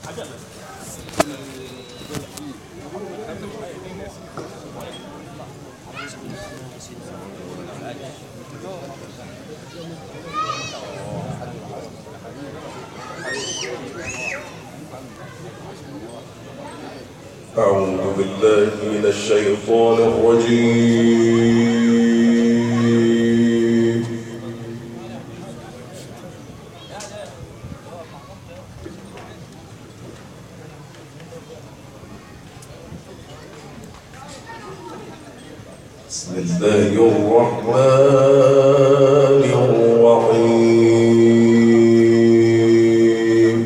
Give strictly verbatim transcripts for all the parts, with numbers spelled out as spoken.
أعوذ بالله من الشيطان الرجيم. بسم الله الرحمن الرحيم.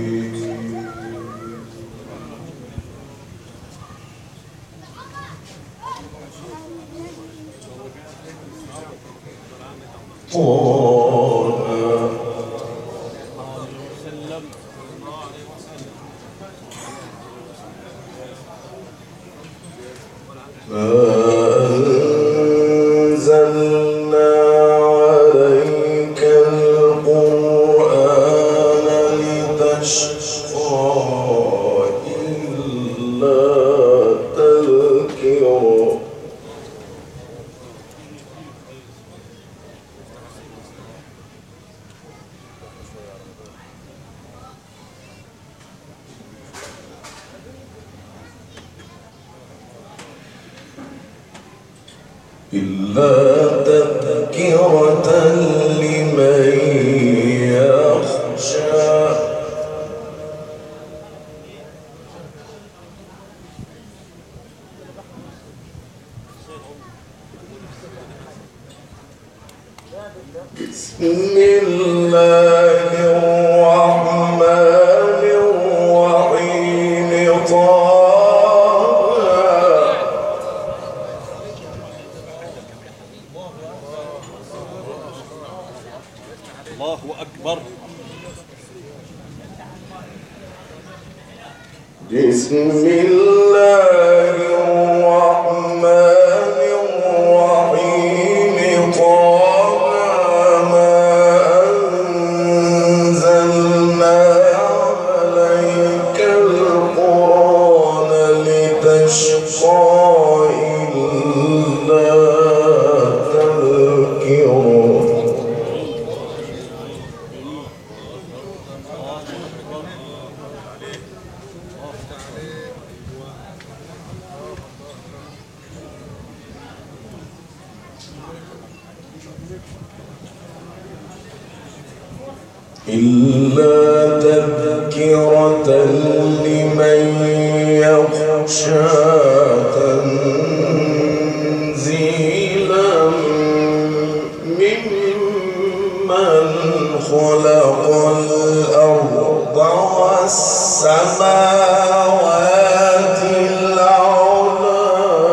إلا تذكرة لمن يخشى. بسم الله الرحمن الرحيم. الله أكبر. بسم الله الرحمن الرحيم. طه ما أنزلنا عليك القرآن لتشقى إلا تذكرة. إلا تذكرة لمن يخشى. تنزيلا ممن خلق الأرض والسماوات العلى.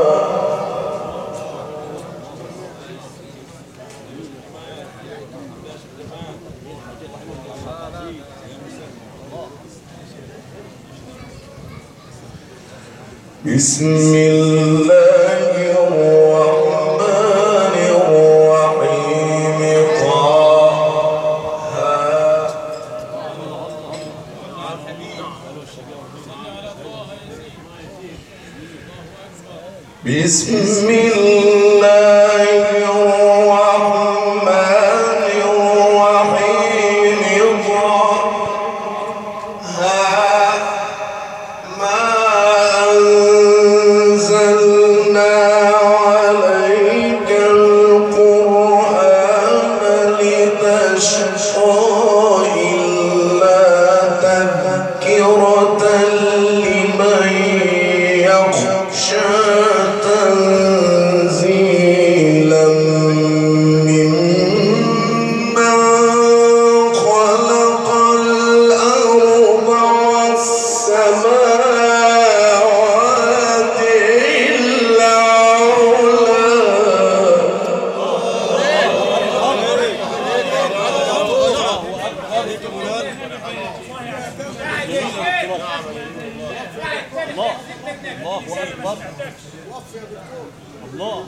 بسم الله الرحمن الرحيم. طه. بسم الله الرحمن الرحيم. طه ما أنزلنا عليك القرآن لتشقى إلا تذكرة لمن يخشى. تنزيلا ممن خلق الأرض والسماوات الله أكبر. الله.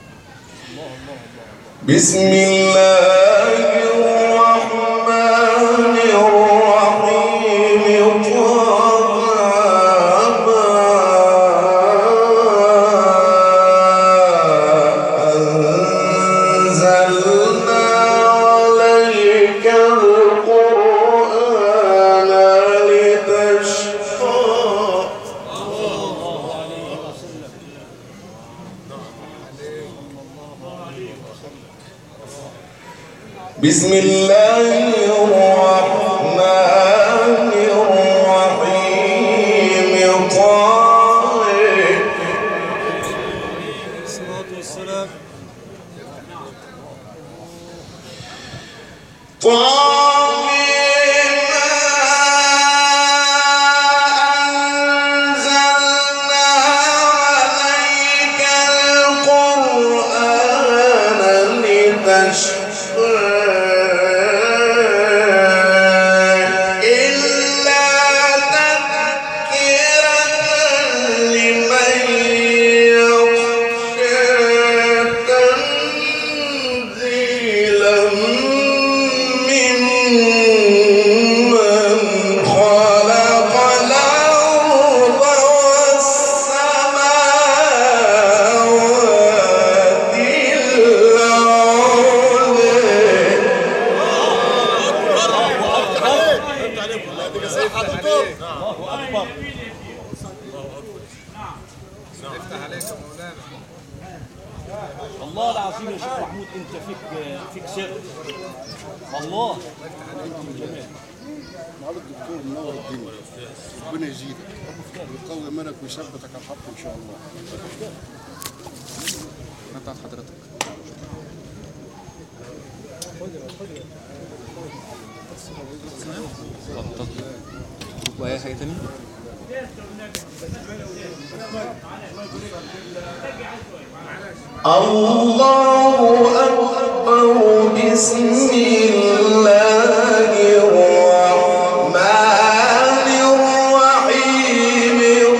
بسم الله الرحمن بسم الله الرحمن الرحيم طه الصلاة والسلام طه الله العظيم يا شيخ محمود، انت فيك فيك سر. الله معالي الدكتور منور الدنيا، ربنا يزيدك ويقوي منك ويثبتك على الحق ان شاء الله. بتاعت حضرتك تطلب اي حاجه تانية؟ الله أكبر بسم الله الرحمن الرحيم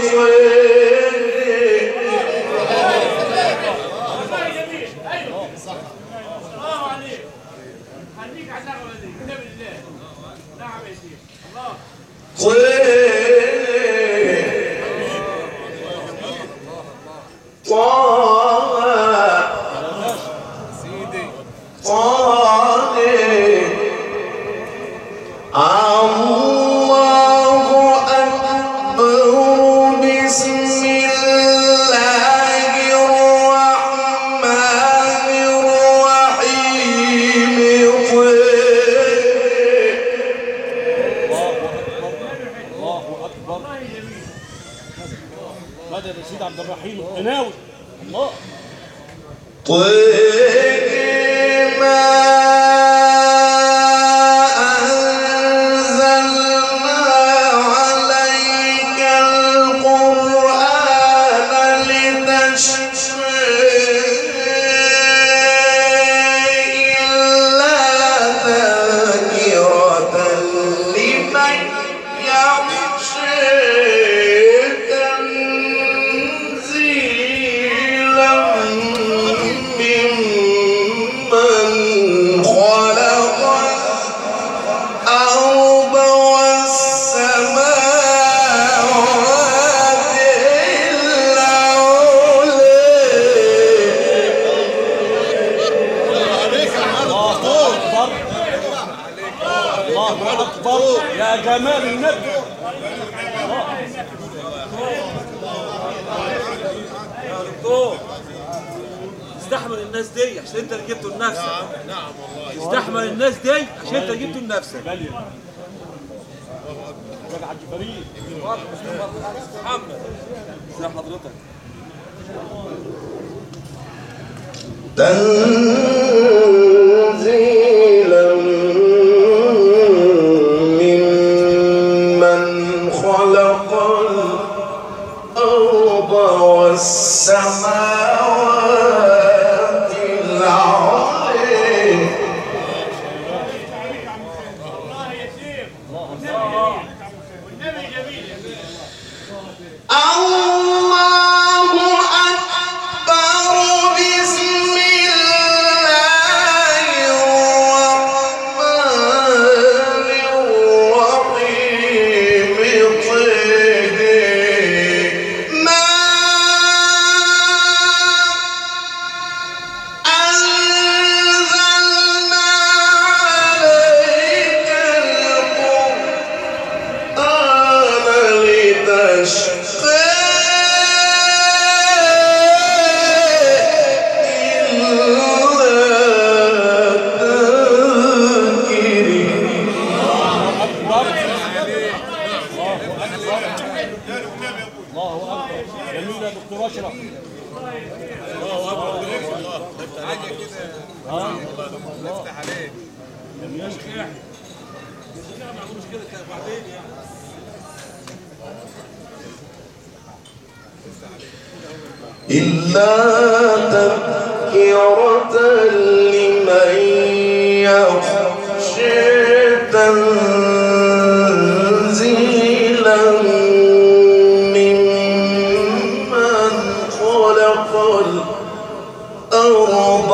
مدد يا سيدي عبد الرحيم القناوي. الله طيب ما أنزلنا عليك القرآن لتشقى إلا تذكرة لمن يخشى يا جمال النبي. يا دكتور استحمل الناس دي عشان انت اللي جبته لنفسك. نعم نعم والله استحمل الناس دي عشان انت اللي جبته لنفسك. غالي يا حاج فريد محمد ازي حضرتك؟ تنزيلا ممن خلق الأرض والسماوات العلي. اشرف. الله اكبر الله حاجه كده. اه الله يفتح عليك. يا شيخ يحيى ما عملوش كده بعدين يعني. إلا تذكرة لمن يخشى تنزيلا ممن خلق الأرض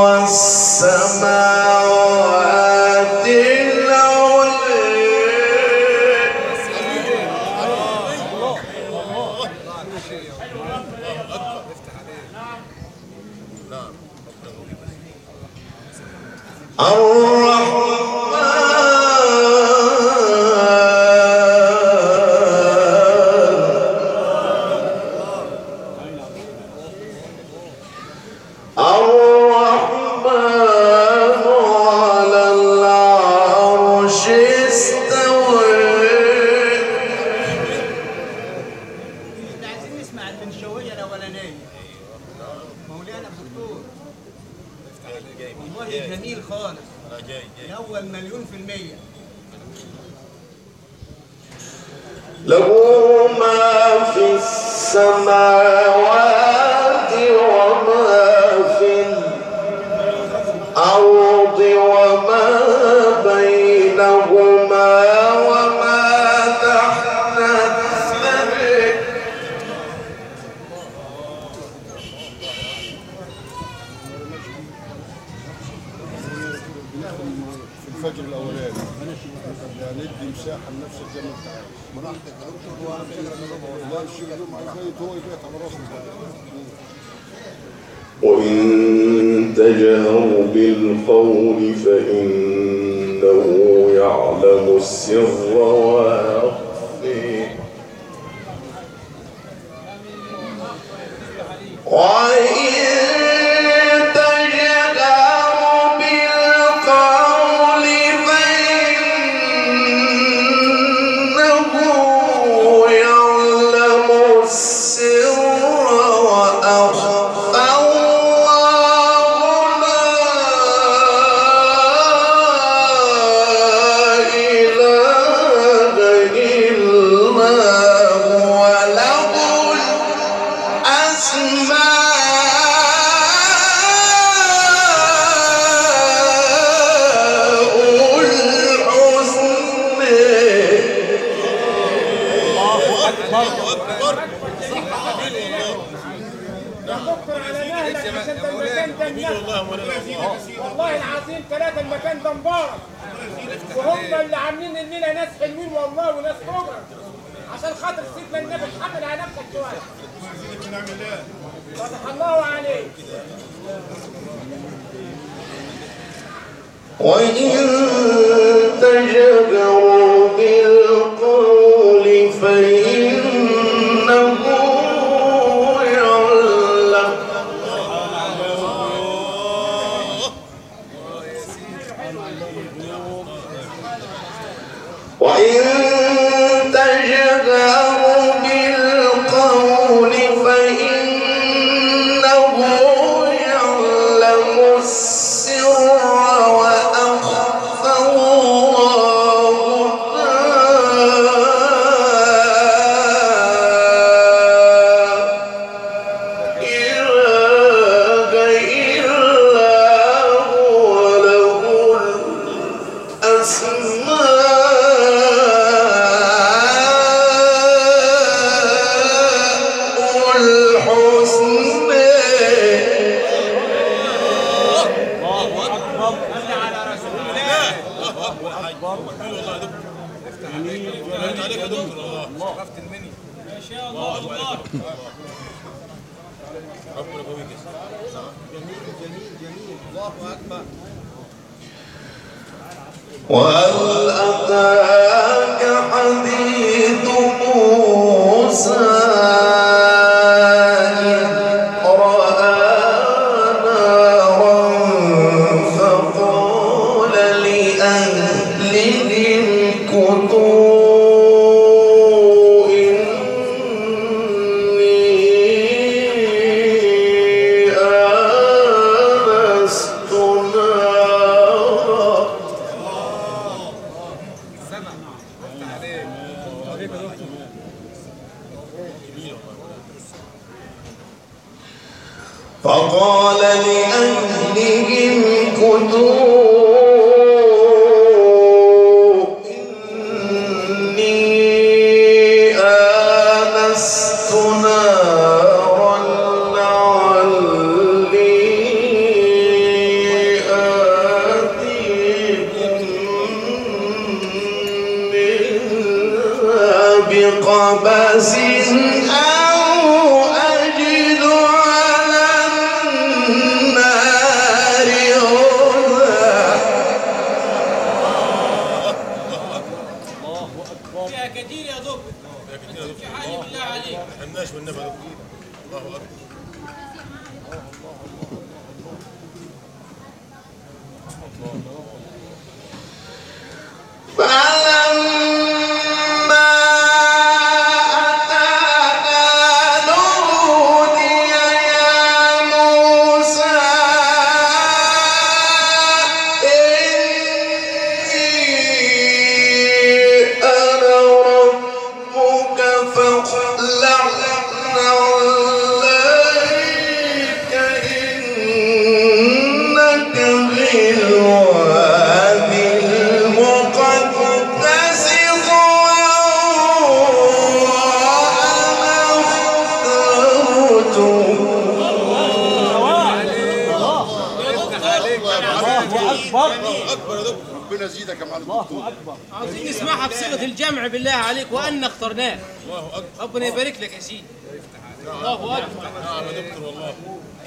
والسماوات العلى. جميل خالص. الأول مليون في المية. له ما في السماوات وما في الأرض وما بينهما وما تحت الثرى. في الفجر الاولاني يعني ندي مساحه لنفسك زي ما انت عايز براحتك. والله الشيخ يوم عايز بيت هو يبيت على راسه. وإن تجهر بالقول فإنه يعلم السر وأخفي. وإن والله العظيم ثلاثة المكان ده مبارك، وهم اللي عاملين الليله ناس حلوين والله وناس كبر، عشان خاطر سيدنا النبي تحمل على نفسك شويه. فتح الله عليك. وإن تجهروا بالقول فإنه يعلم. وإن تجهروا بالقول فإنه يعلم السر وأخفى. الله لا إله إلا هو له الأسماء الحسنى. عليك يا دكتور. الله شرفت المني ما شاء الله. الله ربنا يقويك. جميل جميل جميل. الله أكبر. وهل أتاك حديث موسى إذ رأى نارا فقال لأهلهم كثوا إني فقال لأهلهم كثوا إني آنست نارا لعلي آتيكم منها بقبس ربنا يزيدك يا معلم. الله اكبر. عاوزين نسمعها بصيغه الجمع بالله عليك وان اخترناه. الله اكبر. ربنا يبارك لك يا سيدي. الله اكبر. نعم يا دكتور والله.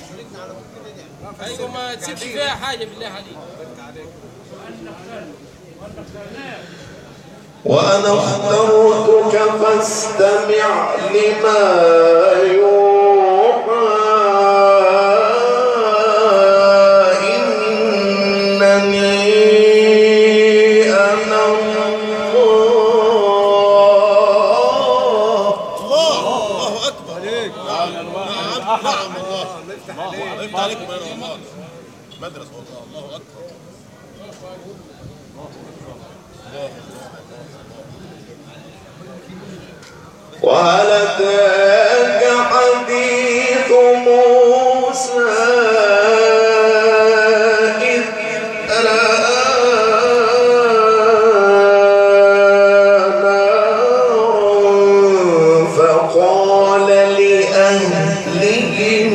ايوه ما تسيبش فيها حاجه بالله عليك. وأنا اخترتك فاستمع لما يوحى إنني أنا الله. الله الله اكبر عليك. نعم نعم نعم الله. يفتح عليك. يفتح عليكم يا الله. مدرسه والله. الله اكبر. وهل أتاك حديث موسى إذ رأى نارا فقال لأهلهم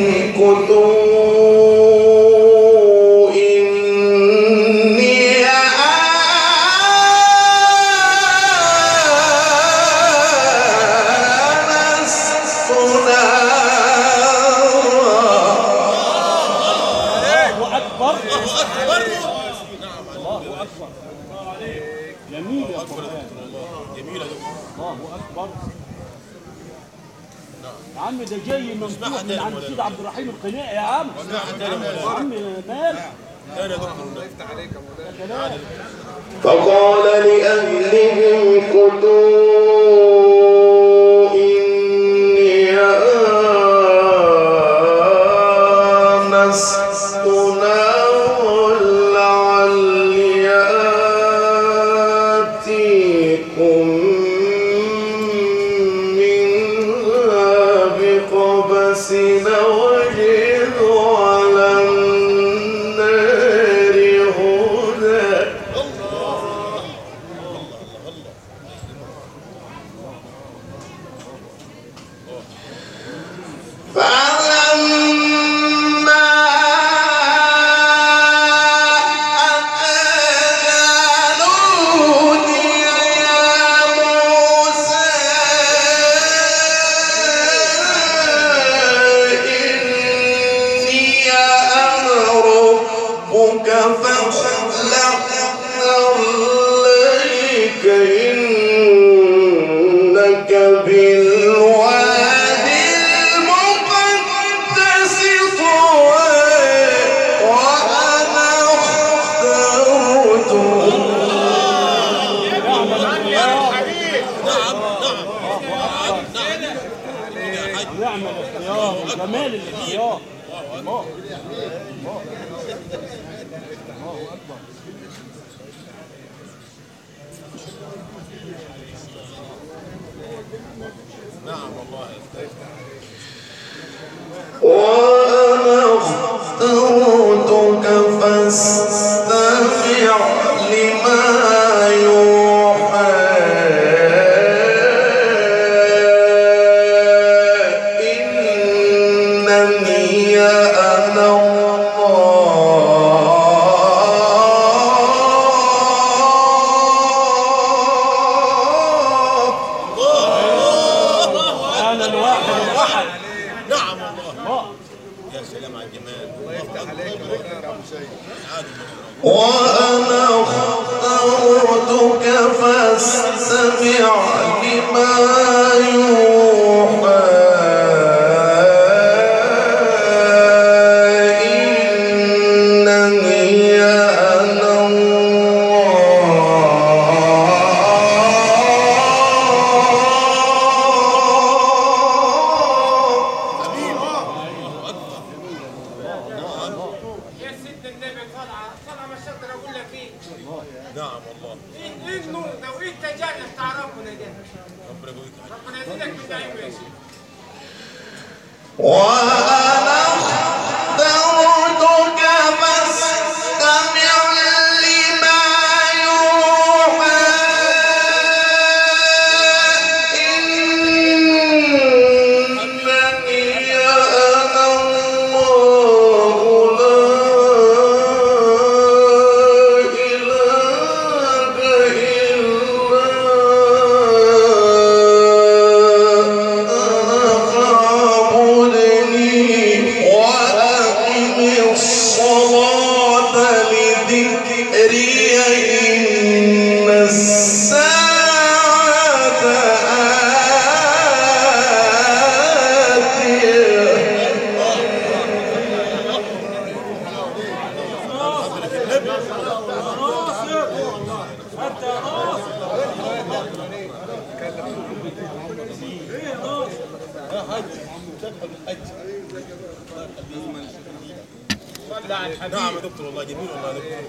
كثوا إني جميل يا اخوان. جميل يا دكتور. الله اكبر. يا عم ده جاي ممدوح من عند سيد عبد الرحيم القناعي يا عم. يا عم مال. يا دكتور. يفتح عليك يا مولانا. فقال لأهلهم كثوا إني آنست نارا لعلي آتيكم منها بقبس وجد على النار هدى. فلما أتاها نودي يا موسى إني أنا ربك فاخلع عليك إنك بالوادي المقدس طوى وأنا اخترتك. نعم الاختيار وجمال الاختيار. الله الله الله اكبر. وأنا اخترتك فاستمع لما يوحى إنني أنا يا سيدنا النبي طلعه طلعه مش هقدر اقول لك ايه. نعم والله إن انه لو انت جنة بتاع ربنا ده ربنا يقويك ربنا يزيدك من نعيمه يا شيخ. وأنا اخترتك فاستمع لما يوحى إنني أنا الله لا إله إلا أنا فاعبدني وأقم الصلاة لذكري إن الساعة آتية ناصر انت يا ناصر ايه يا ناصر نعم يا دكتور والله جميل والله يا دكتور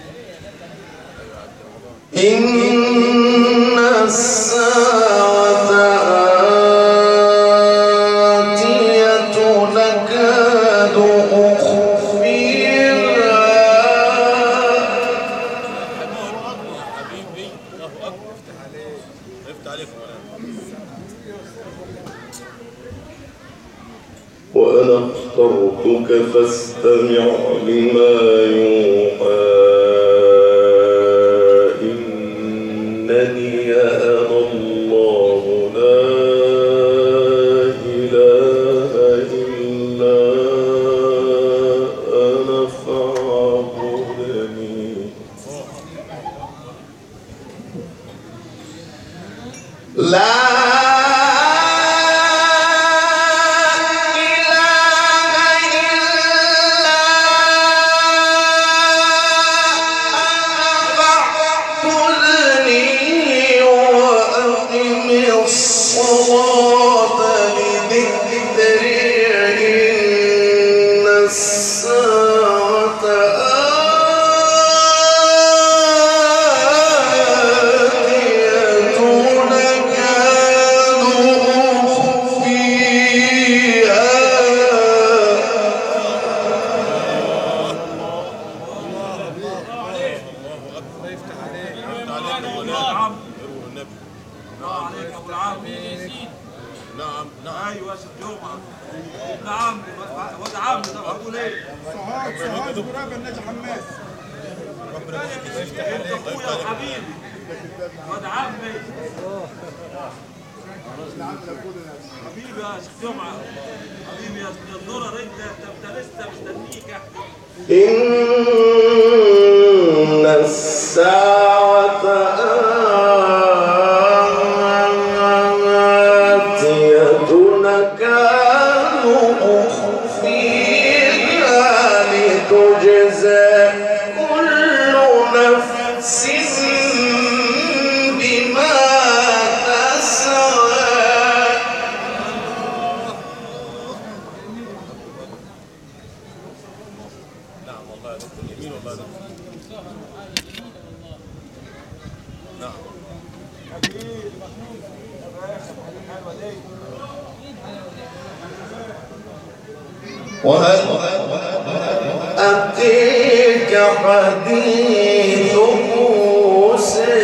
إن الساعة آتية نكاد أخفيها حبيبي الله اكبر افتح عليك افتح عليك وأنا اخترتك فاستمع لما يوحى إنني أنا الله لا إله إلا أنا فاعبدني لا نعم نعم ايوه يا ست جمعه ابن عمي واد عمي طب هقول ايه؟ سعاد سعاد غراب النجا حماد. ربنا يبارك فيك انت اخويا وحبيبي واد عمي حبيبي يا ست جمعه حبيبي يا ست النور انت انت لسه مستنيك يا إن الساعة آتية نكاد أخفيها لتجزى كل نفس بما تسعى نعم والله يا دكتور جميل والله يا دكتور نعم وهل أتيك حديث موسى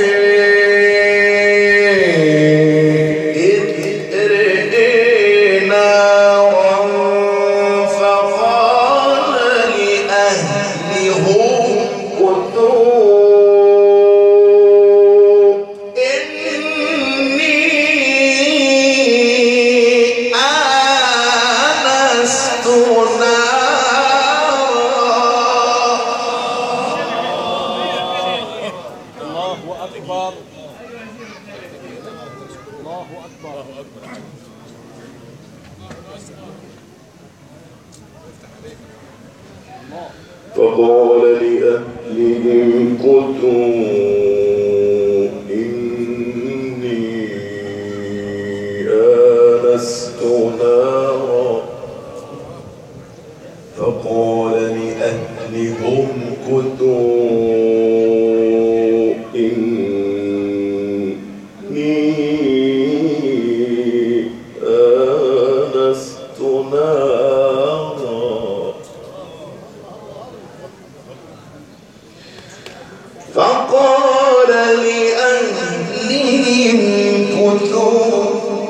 إذ رئي نارا فقال لأهلهم كثوا إني آنست نارا أكبر الله أكبر الله أكبر. فقال لأهلهم كثوا إني آنست نارا فقال لأهلهم كثوا إني آنست نارا فقال لأهلهم كثوا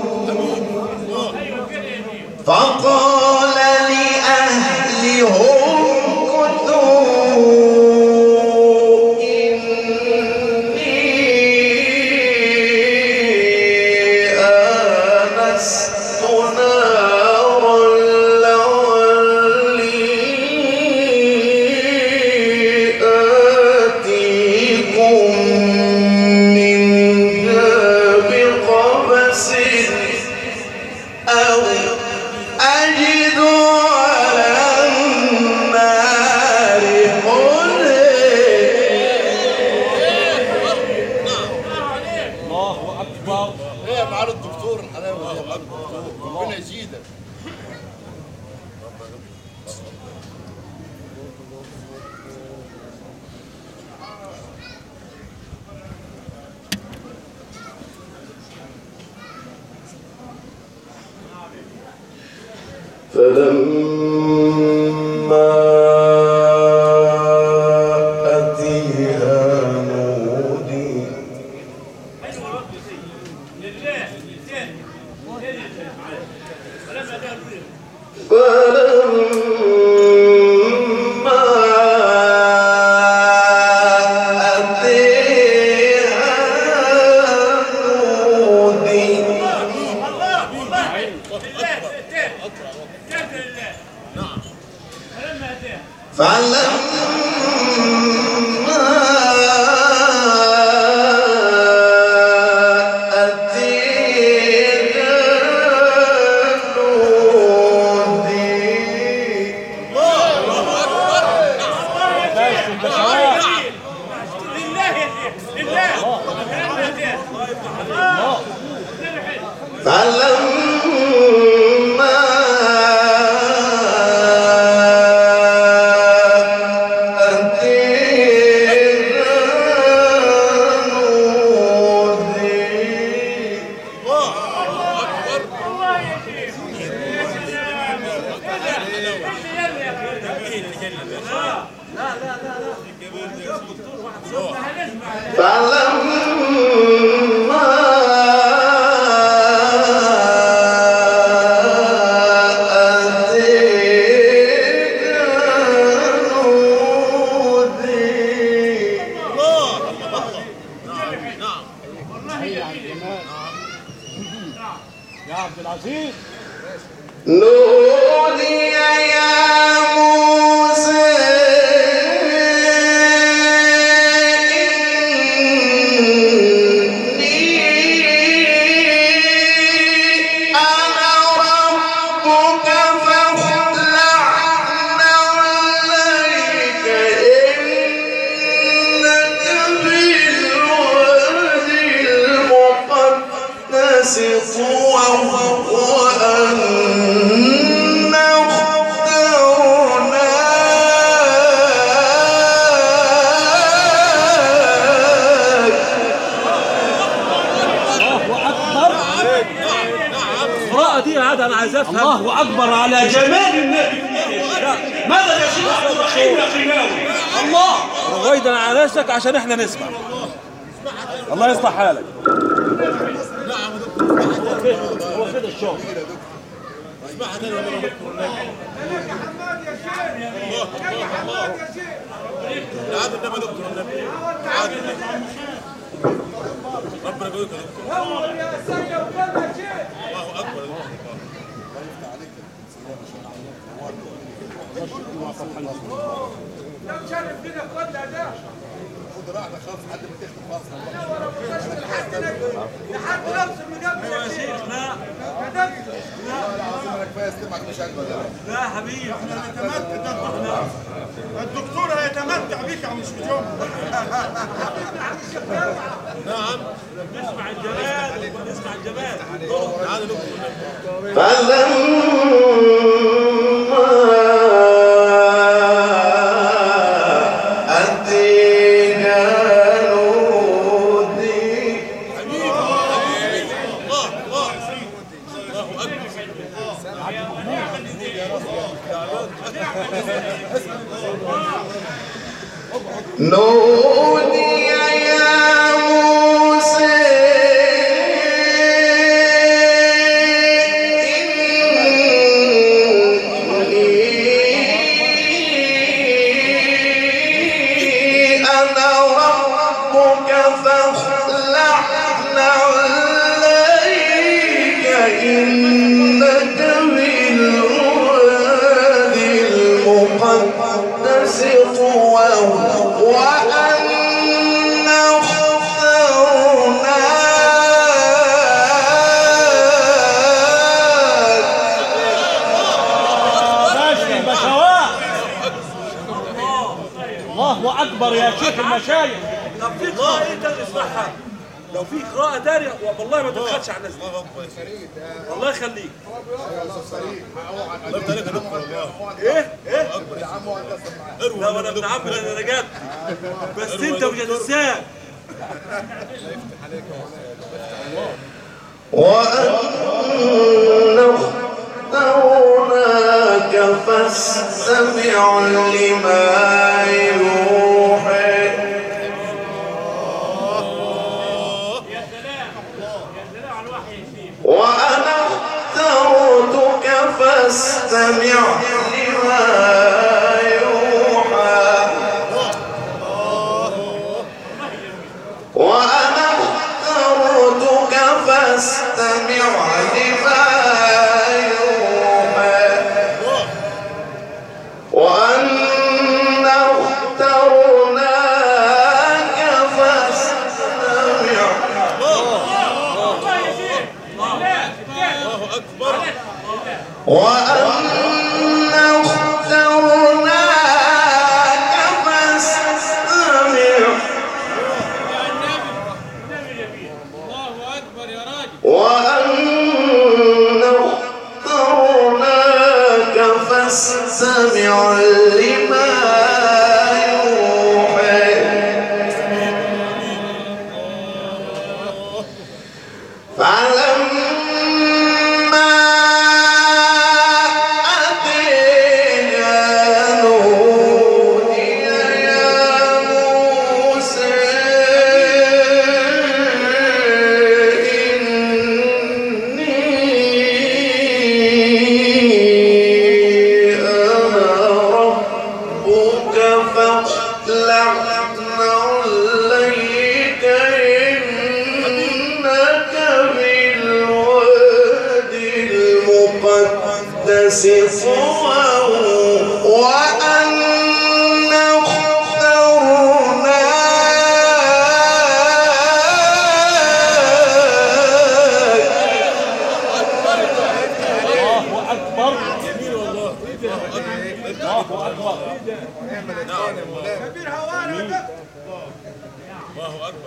فقال لأهلهم كثوا إني آنست نارا لعلي آتيكم منها بقبس أو أجد على النار الله أكبر. ايه يا معالي الدكتور الحلاوه دي يا معالي الدكتور ربنا يزيدك. فلما أتيها نودي فلما أتيها نودي فلما أتيها يا عبد العزيز نودي يا موسى إني أنا ربك فاخلع نعليك إنك بالوادي المقدس طوى وأنا القراءة دي عاد انا عايز افهم. الله أكبر على جمال النبي. ماذا يا شيخ إبراهيم يا خلاوي؟ الله رويدا على نفسك عشان احنا نسمع. الله يصلح حالك. هو كده الشغل. اسمعها تاني يا دكتور النبي. عاد النبي دكتور النبي. عاد ربنا يقولك يا دكتور. الله اكبر. ده مشرف كده في وضع ده دراعنا خلاص لحد ما تختم خالص. لحد نفس المجابس يا شيخ لا لا العظيم انا كفايه استمعك مش عاجبك. لا يا حبيبي احنا نتمتع. الدكتور هيتمتع بيك يا عم شجون. نعم نسمع الجمال نسمع الجمال. تعالوا نكتب. نودي يا موسى إني أنا ربك فاخلع عليك إنك بالوادي المقدس طوى وأنا اخترناك. ماشي بشوات. الله اكبر يا شيخ المشايخ. طب في قراءة ايه تاني نسمعها؟ لو في قراءة تانية والله ما تبخلش على الناس دي. الله يخليك. الله يفتح عليك يا دكتور والله. ايه؟ ايه؟ يا عم هو انت سمعان. لا ولا ابن عم انا رجعت. بس انت مش هتنساه. وأنا اخترناك فاستمع لما يوحى. وأنا اخترتك فاستمع لما يوحى. وأنا اخترتك فاستمع لما يوحى. وأنا اخترناك فاستمع. وأنا اخترناك فاستمع. وأنا اخترناك فاستمع لما يوحى. فلما أتينا نودي يا موسى إني أنا ربك فاخلع عليك إنك بالوادي المقدس طوى وأنا اخترناك. الله اكبر. كبير هوانا ده. الله اكبر.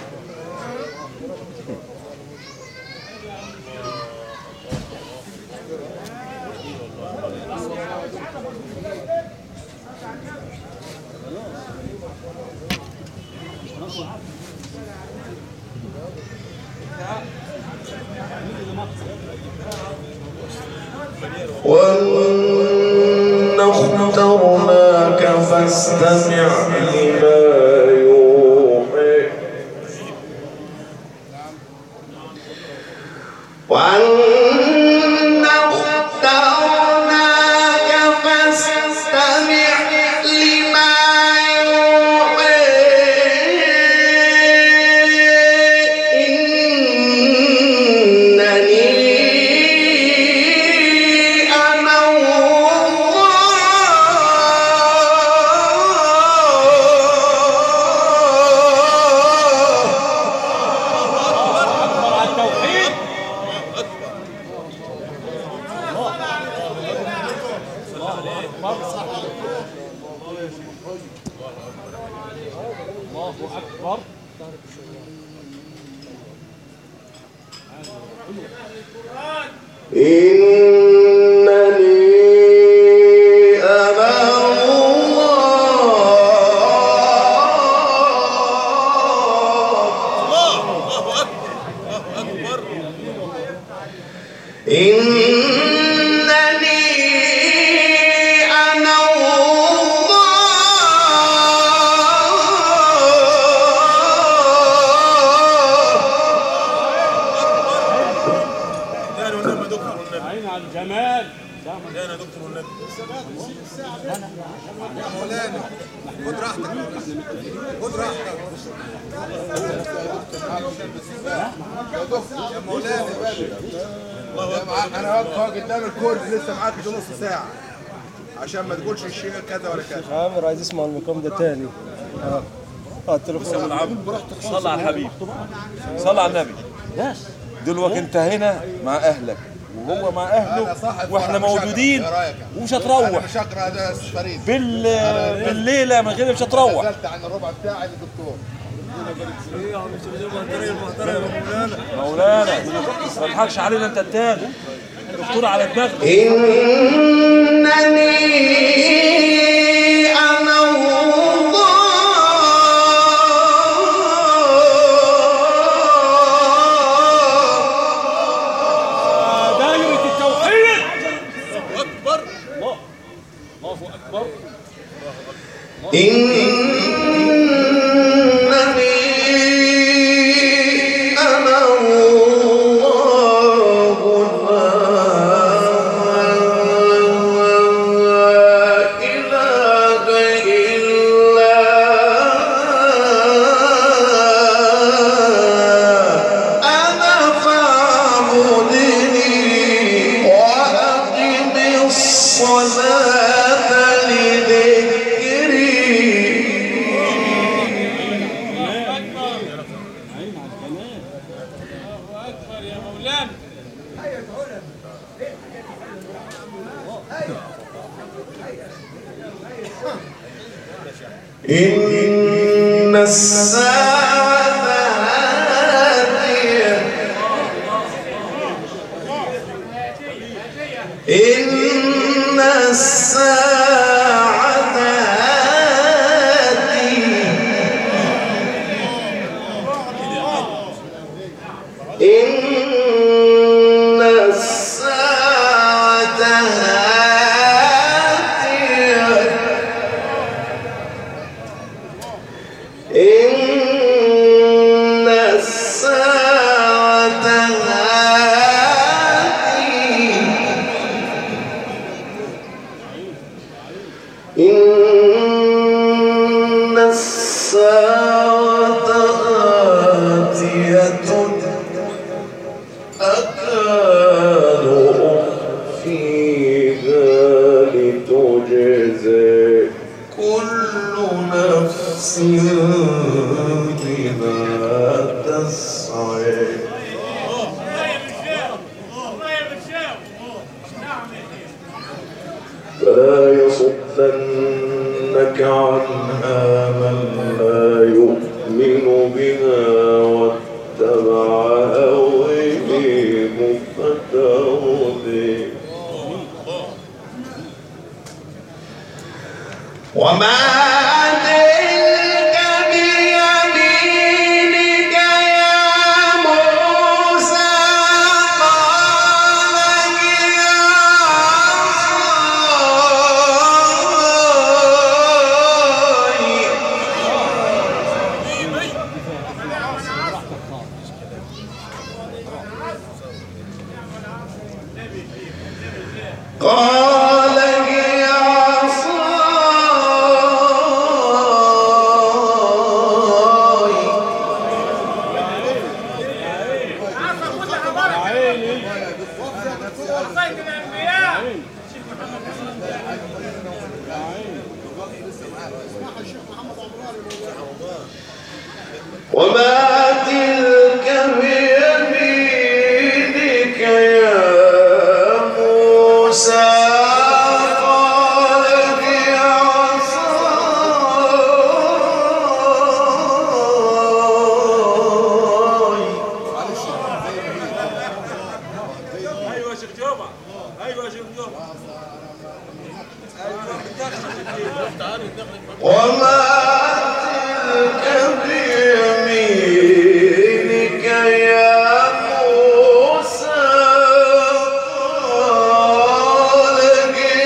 وأنا اخترناك فاستمع لما يوحى. وأنا اخترناك فاستمع لما يوحى. إنني انا واقف قدام الكرسي لسه معاك نص ساعه عشان ما تقولش الشيء كذا ولا كذا. عامر عايز يسمع المقام ده تاني. اه اه التليفون. صلى على الحبيب، صلى على النبي. دلوقتي انت هنا مع اهلك وهو مع اهله واحنا موجودين ومش هتروح. انا مش هقرا ده فريد بال... بالليله من غير مش هتروح. نزلت عن الربع بتاعي للدكتور. ايه يا عم مولانا ما تضحكش علينا انت التاني. الدكتور على دماغنا. انني انا الله دايرة التوحيد. اكبر الله الله اكبر. إن الساعة آتية إن الساعة آتية إن الساعة آتية إن الساعة آتية إن الساعة آتية أكاد أخفيها لتجزى كل نفس بما تسعى فلا يصدنك عنها من لا يؤمن بها واتبع هويه فتردي وما تلك بيمينك يا موسى قال هي عصاي قال هي وما تلك بيمينك يا موسى قال هي عصاي وما تلك بيمينك يا موسى قال هي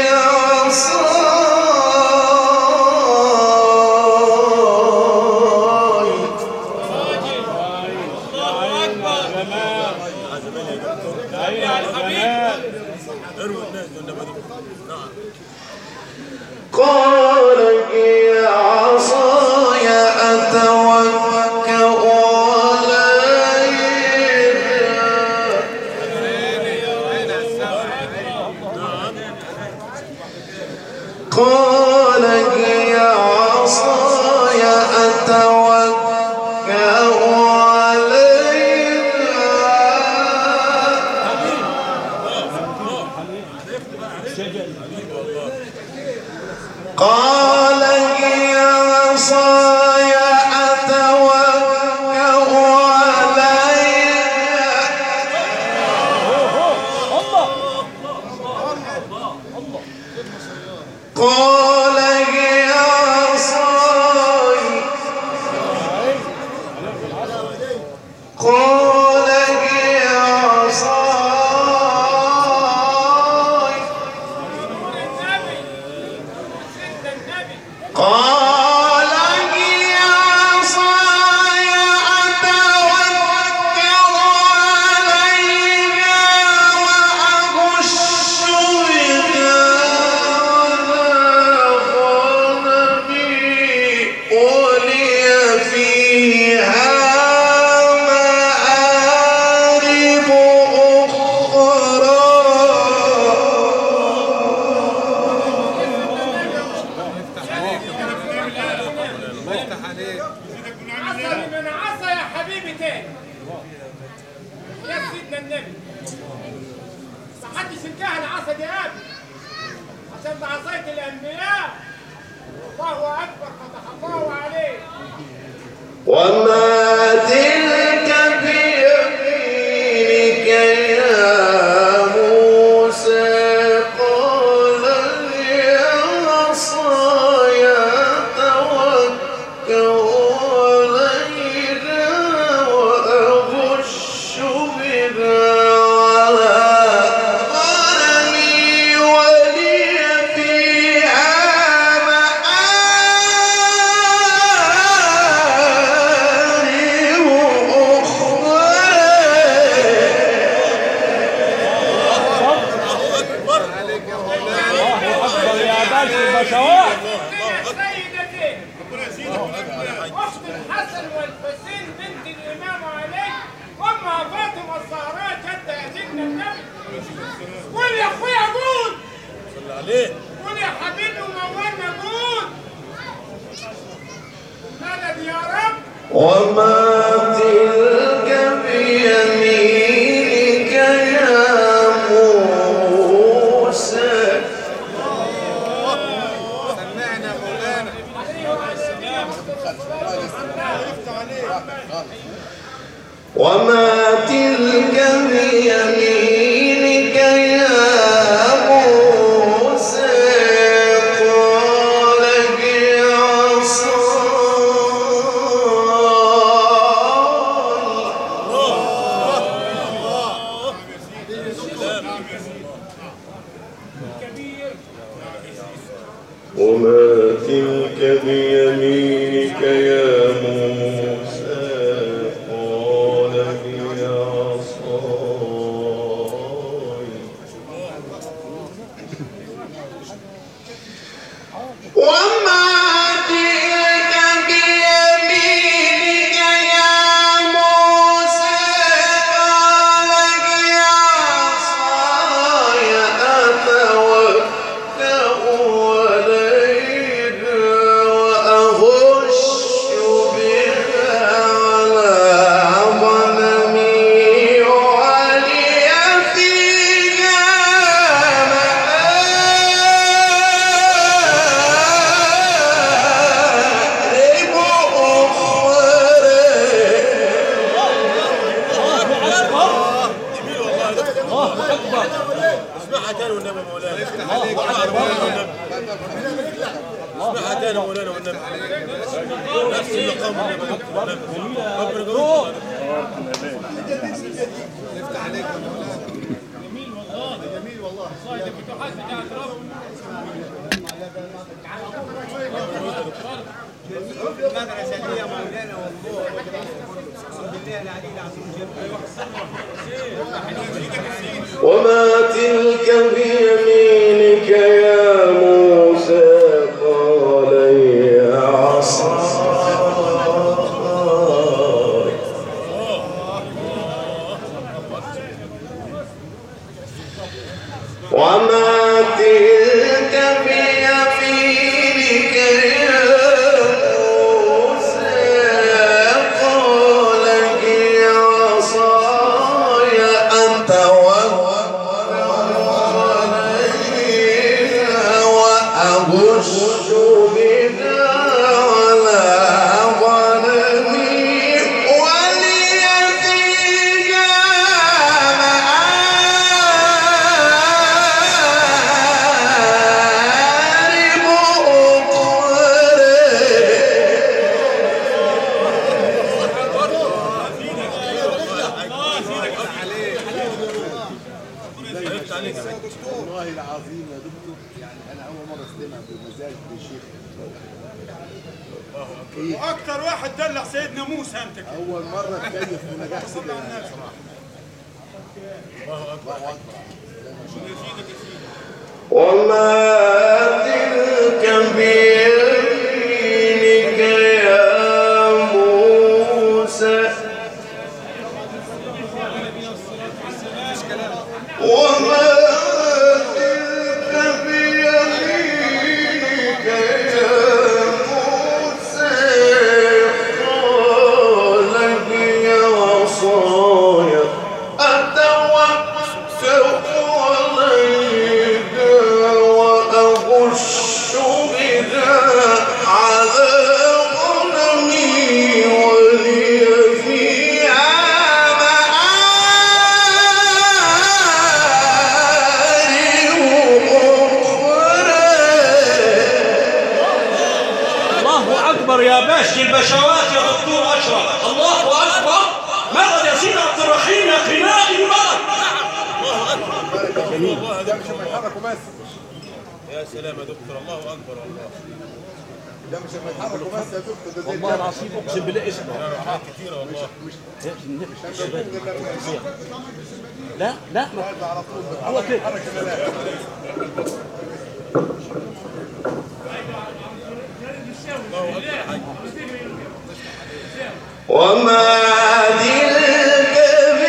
عصاي قال هي عصاي أتوكأ عليها قال هي عصاي أتوكأ عليها قال هي عصاي أتوكأ عليها قال هي عصاي قال هي عصاي قال هي عصاي أتوكأ عليها وأهش بها على غنمي ولي فيها مآرب أخرى عصا من عصا يا حبيبي تاني يا سيدنا النبي ما حدش انتهى العصا دي ابدا عشان ده عصايه الانبياء الله اكبر فتح الله عليه وما تلك بيمينك يا موسى قال هي عصاي أتوكأ عليها وأهش بها على غنمي ولي فيها اخت الحسن والحسين بنت الامام علي امها فاطمه الزهراء جده سيدنا النبي قول يا اخويا قول صلى عليه قول يا حبيبي ومولنا قول مدد يا رب وما تلك بيمينك يا موسى سمعنا مولانا عليه وعلى نبينا وما تلك بيمينك يا موسى قال هي عصاي وما تلك بيمينك يا موسى قال هي عصاي وما تلك بيمينك يا موسى قال هي عصاي أتوكأ عليها وأهش بها على غنمي ولي فيها اسمعها تاني والنبي مولانا افتح عليك يا مولانا اسمعها تاني مولانا والنبي نفس المقام والنبي نفتح عليك يا مولانا. جميل والله جميل والله والله ده فتوحات بتاعت رب المدرسة دي يا مولانا والله اقسم بالله العلي العظيم. وما تلك بيمينك يا موسى قال هي عصاي وما تلك بيمينك يا موسى قال هي عصاي أتوكل عليها وأهش بها على غنمي ولي فيها والله العظيم يا دكتور يعني انا اول مره استمع بمزاج الشيخ. واكثر واحد دلع سيدنا موسى انت كده. اول مره اتكيف ونجاح سيدنا الناس صراحه. الله اكبر الله اكبر. وما تلك بيمينك يا موسى وما تلك بيمينك يا موسى قال هي عصاي أتوكل عليها وأهش بها على غنمي ولي فيها الله اكبر يا باش البشوات يا دكتور اشرف. الله اكبر. مدد يا سيدي عبد الرحيم يا قنائي مدد. والله ده مش هيتحركوا بس. يا سلام يا دكتور الله اكبر والله ده مش هيتحركوا بس يا دكتور ده زي والله العظيم اقسم بالله اسمه حاجات كتيره والله لا لا ما هو كده وما تلك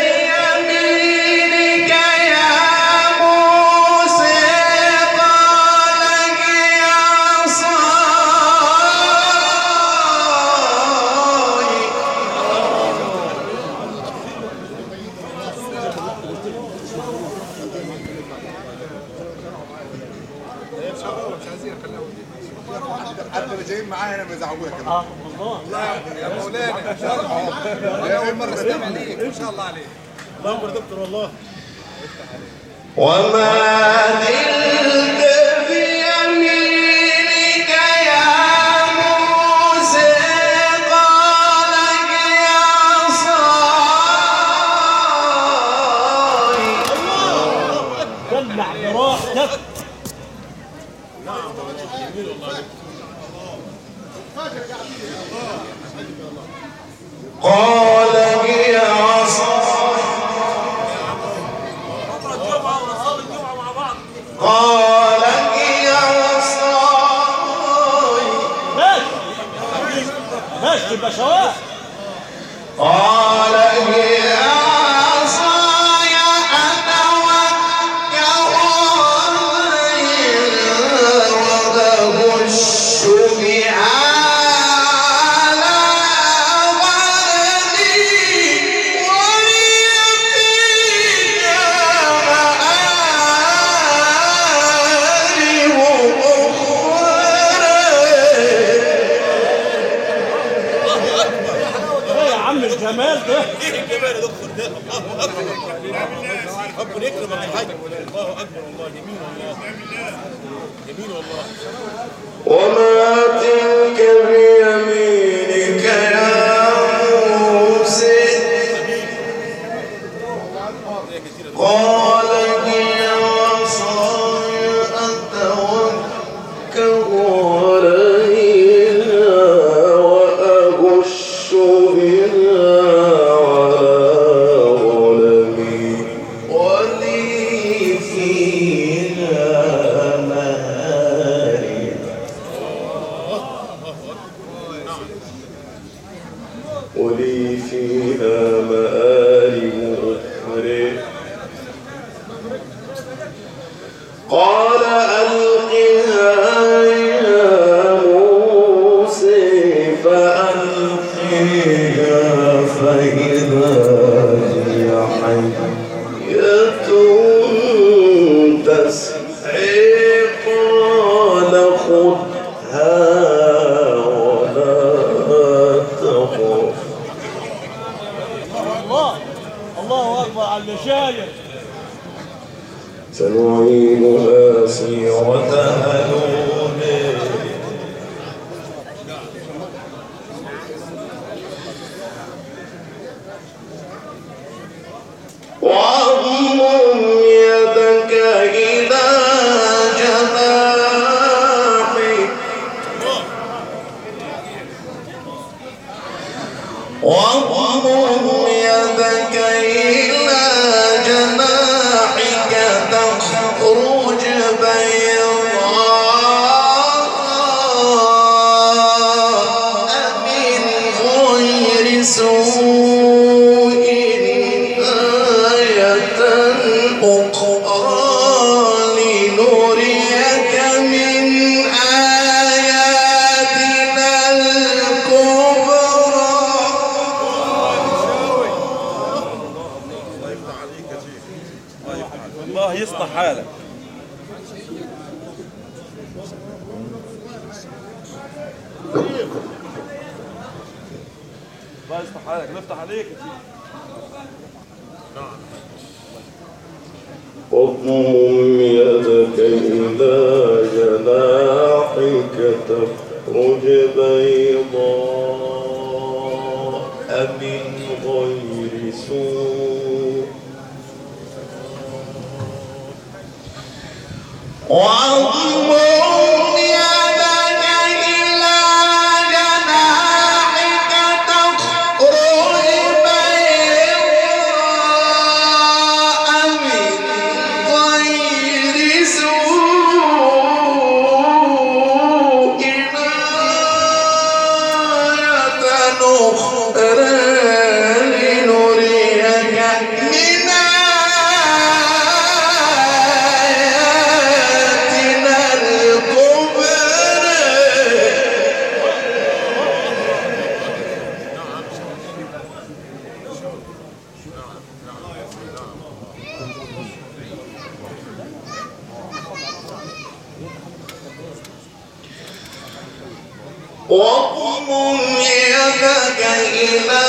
بيمينك يا موسى قال هي عصاي حتى اللي جايين معايا هنا بيزعجوها كده. اه والله يا مولانا انا اول مره استمع ليك ما شاء الله عليك. الله اكبر دكتور والله وما تلك بيمينك يا موسى قال هي عصاي دلع براحتك. قال هي عصاي قال هي عصاي باش باش البشوات. قال هي عصاي أتوكل عليها وأهش بها على غنمي ده الله اكبر. ربنا يكرمك يا حاج. الله اكبر والله جميل والله. جميل والله. وما تلك بيمينك يا موسى قال هي عصاي أتوكل عليها وأهش بها على غنمي ولي فيها مآرب ولي فيها مآرب أخرى قال ألقها يا موسى فألقيها فإذا هي حية تسعى قال خذها ولا تخف الله الله اكبر على اللي شايف. سنعيدها سيرتها الأولى واضمم يدك إلى جناحك واضمم يدك إلى جناحك تخرج بيضاء من غير سوء آية أخرى لنريك من آياتنا الكبرى. الله يصلح حالك. الله يصلح حالك نفتح عليك يا سيدي. واضمم يدك إلى جناحك تخرج بيضاء من غير سوء واضمم يدك إلى جناحك تخرج بيضاء من غير سوء آية أخرى لنريك من آياتنا الكبرى. واضمم يدك إلى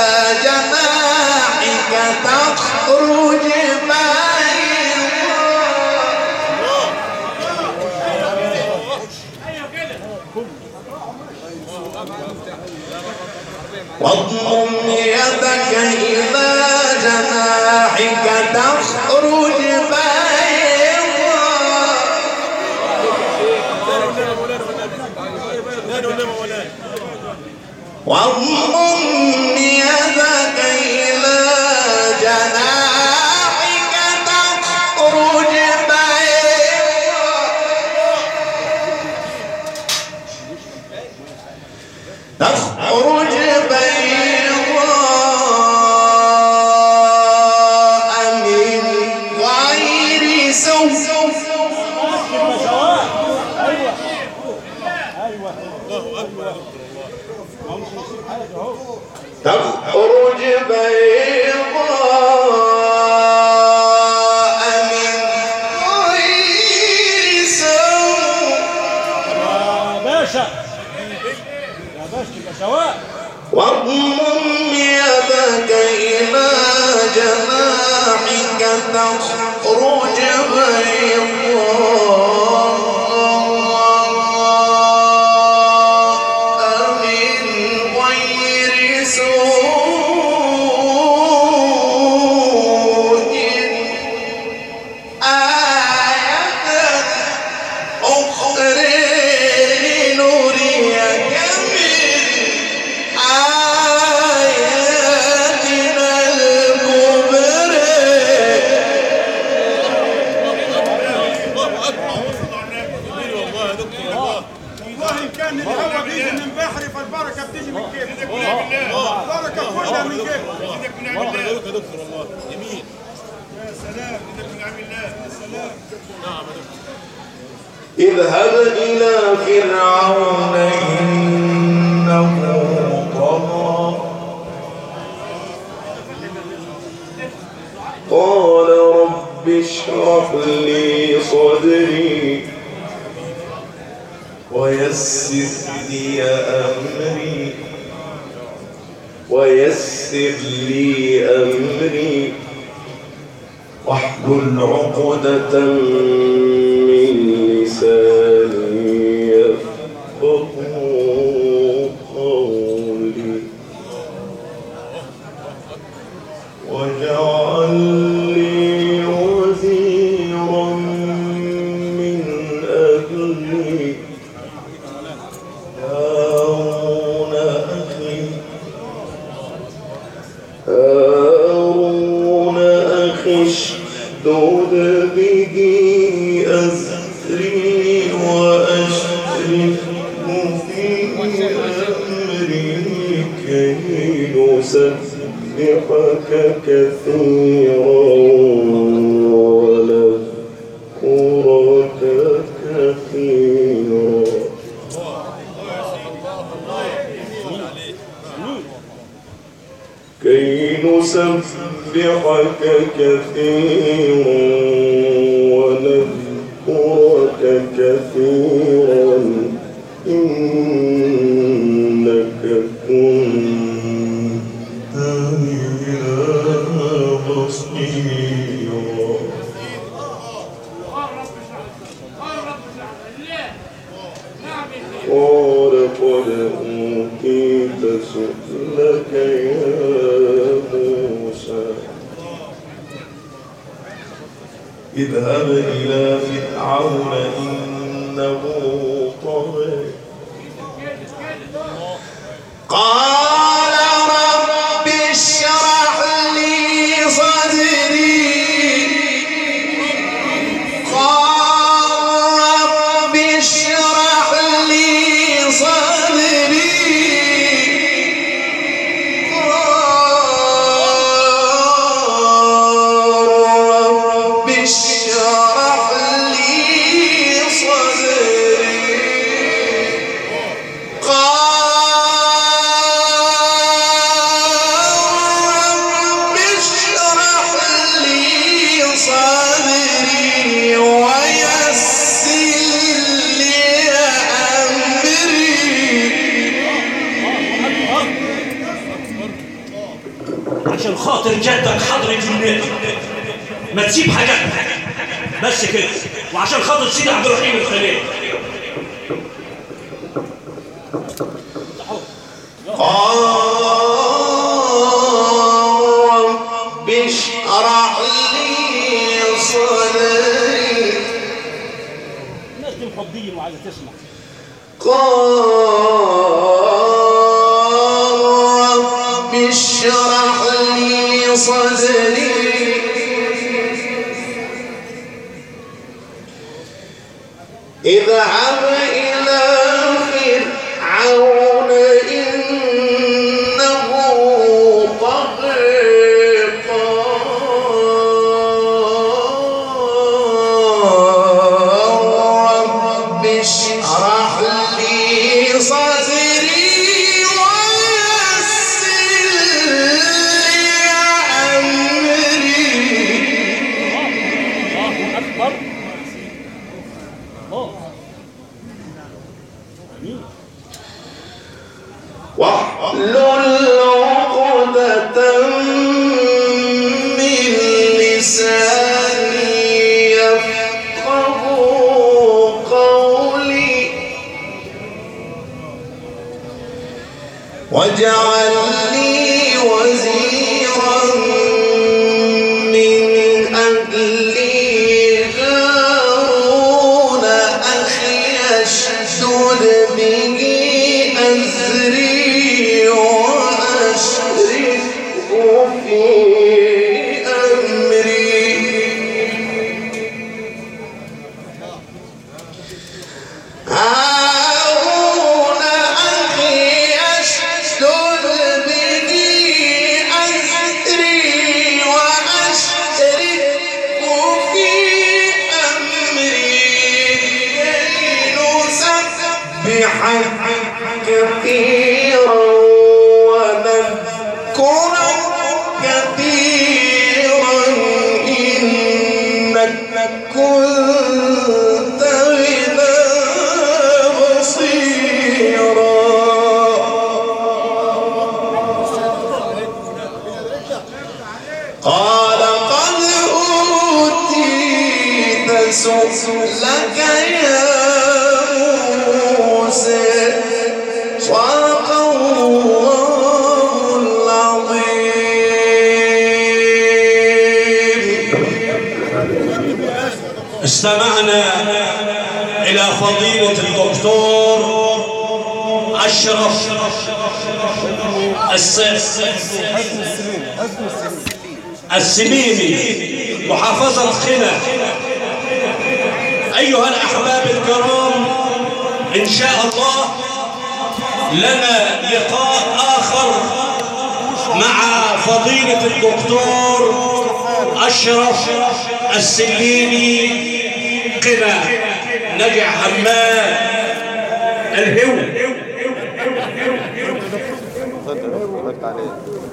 جناحك تخرج بيضاء واضمم يدك إلى جناحك تخرج واضمم يدك إلى جناحك تخرج بيضاء تخرج بيضاء من غير سوء. ايوه ايوه الله اكبر. تخرج بيضاء من غير سوء آية أخرى لنريك من آياتنا الكبرى. والله إن كان الهواء بيجي من بحري فالبركة بتيجي من كيف. البركة كلها من كيف. والله يا دكتور والله يمين. يا سلام بدك من عم الله. يا سلام. نعم يا دكتور. اذهب إلى فرعون إنه طغى قال رب اشرح لي صدري ويسر لي أمري ويسر لي أمري واحلل عقدة من لساني يفقهوا قولي واجعل لي وزيرا من أهلي هارون أخي هارون أخي اشدد به أزري وأشركه في أمري كي نسبحك كثيرا ونذكرك كثيرا. كي نسبحك كثيرا ونذكرك كثيرا إنك كنت بنا بصيرا. قال قد أوتيت سؤلك يا موسى اذهب إلى فرعون إنه طغى قال رب اشرح لي صدري قال رب اشرح لي صدري رب اشرح لي صدري رب اشرح لي صدري ويسر لي أمري. عشان خاطر جدك حضرة النبي ما تسيب حاجات بس كده، وعشان خاطر سيدي عبد الرحيم الخليل قال رب اشرح لي صدري الناس دي مفضيين وعايزه تسمع. قال رب اشرح لي صدري اذهب إلى فرعون إنه طغى رب اشرح لي صدري ويسر لي أمري. واجعل لي وزيرا من أهلي هارون أخي اشدد به أزري وأشركه في أمري هارون أخي أشدد به أزري وأشركه في أمري كي نسبحك كثيرا ونذكرك كثيرا إنك كنت بنا بصيرا قال قد أوتيت سؤلك يا موسى صدق الله العظيم. استمعنا إلى فضيلة الدكتور أشرف السميمي محافظة خنا. أيها الأحباب الكرام، إن شاء الله لنا لقاء آخر مع فضيلة الدكتور أشرف السليمي قنا نجع حماد الهو.